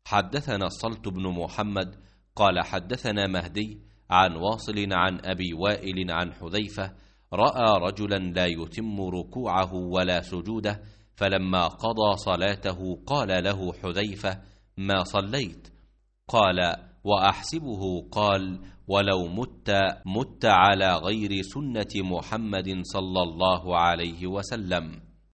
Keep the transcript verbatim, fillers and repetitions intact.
حدثنا الصلت بن محمد قال حدثنا مهدي عن واصل عن أبي وائل عن حذيفة رأى رجلا لا يتم ركوعه ولا سجوده، فلما قضى صلاته قال له حذيفة: ما صليت؟ قال: وأحسبه قال: ولو مت مت على غير سنة محمد صلى الله عليه وسلم.